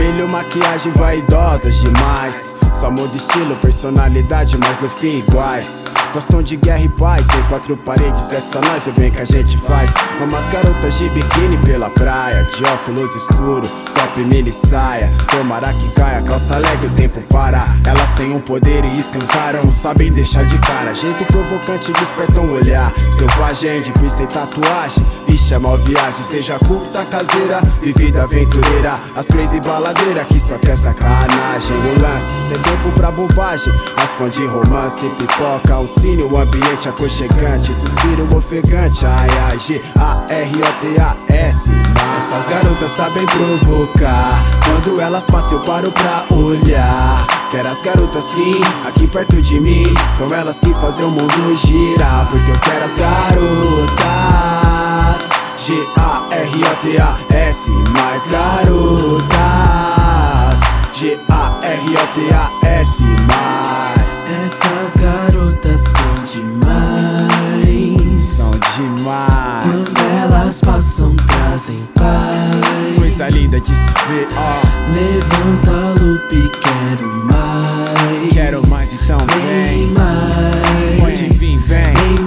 brilho, maquiagem vaidosas demais. Só muda estilo, personalidade, mas no fim iguais. Gostam de guerra e paz, em quatro paredes é só nós, o bem que a gente faz. Umas garotas de biquíni pela praia, de óculos escuro, top mini saia. Tomara que caia, calça leg, o tempo para. Elas têm um poder e escancaram, sabem deixar de cara. Jeito provocante, desperta um olhar selvagem, de piercing e tatuagem. Vixe, é mal viagem, seja culta, caseira, vivida aventureira. As crazy baladeira que só quer sacanagem. O lance, sem tempo pra bobagem. As fãs de romance, pipoca, um cine, o ambiente aconchegante. Suspiro ofegante, ai ai, G-A-R-O-T-A-S. Essas garotas sabem provocar, quando elas passam eu paro pra olhar. Quero as garotas sim, aqui perto de mim. São elas que fazem o mundo girar. Porque eu quero as garotas G-A-R-O-T-A-S. Mais garotas G-A-R-O-T-A-S. Mais. Essas garotas são demais. São demais. Quando elas passam trazem paz. Coisa linda de se ver, ó. Levanta a lupa e quero mais. Quero mais, então vem. Mais. Pode vir, vem. Vem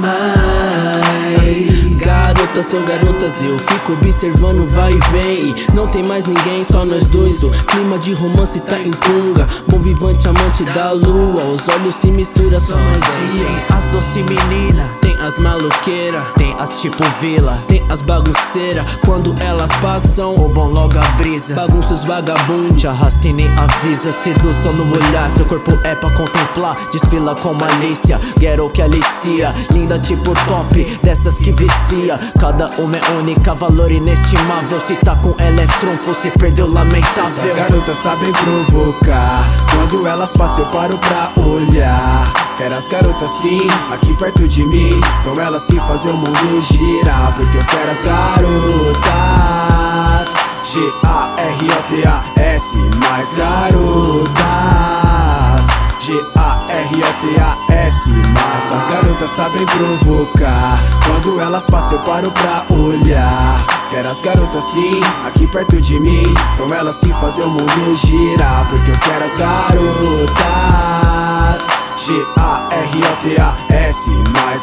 mais. Garotas são garotas, eu fico observando, vai e vem. Não tem mais ninguém, só nós dois. O clima de romance tá em tunga. Bom vivante, amante da lua. Os olhos se misturam, só mais tem as doce menina, tem as maloqueira, tem as tipo vila, tem as bagunceira. Quando elas passam, roubam logo a brisa. Bagunça os vagabundos, arrasta e nem avisa. Seduz só no olhar, seu corpo é pra contemplar. Desfila com malícia, ghetto que alicia. Linda tipo top, dessas que vicia. Cada uma é única, valor inestimável. Se tá com ela é trunfo, se perdeu, lamentável. Essas garotas sabem provocar, quando elas passam eu paro pra olhar. Quero as garotas sim, aqui perto de mim. São elas que fazem o mundo girar. Porque eu quero as garotas G-A-R-O-T-A-S. Mais garotas G-A-R-O-T-A-S. Mas as garotas sabem provocar, quando elas passam eu paro pra olhar. Quero as garotas sim, aqui perto de mim. São elas que fazem o mundo girar. Porque eu quero as garotas G-A-R-O-T-A-S. Mais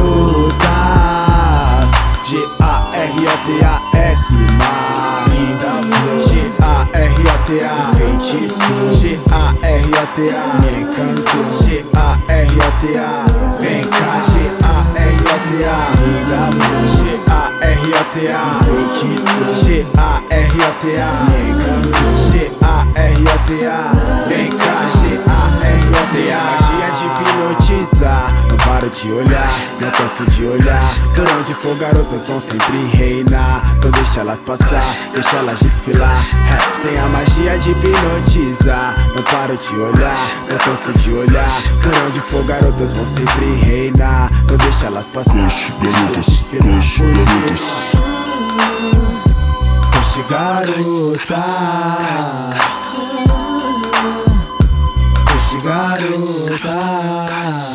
garotas G-A-R-O-T-A-S. Mais G-A-R-O-T-A, feitiço. G-A-R-O-T-A, me encanto. G-A-R-O-T-A, vem cá. G-A-R-O-T-A, G-A-R-O-T-A, feitiço. G-A-R-O-T-A, me encanto. G-A-R-O-T-A, vem cá. G-A-R-O-T-A, magia de hipnotizar. Não paro de olhar, não canso de olhar. Por onde for garotas vão sempre reinar. Então deixa elas passar, deixa elas desfilar. Tem a magia de hipnotizar. Não paro de olhar, não canso de olhar. Por onde for garotas vão sempre reinar. Então deixa elas passar, Push garotas, push garotas. Push garotas. Push garotas.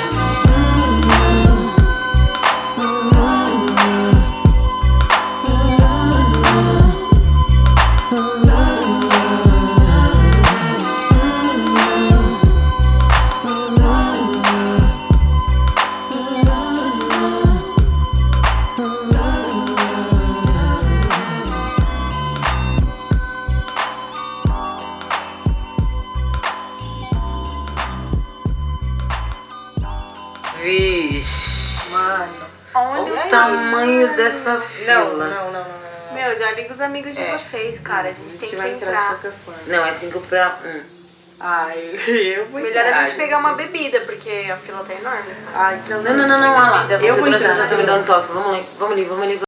Vixe, Mano, olha o aí. tamanho dessa fila. Não. Meu, já liga os amigos de vocês, cara. A gente tem que vai entrar de entrar. qualquer forma. Não, é 5 pra 1. Ai, eu vou Melhor entrar. a gente pegar uma bebida, porque a fila tá enorme. Ai, então Não, olha lá. Eu Você vou trouxe entrar. essa, você me dá um toque. Vamos ali.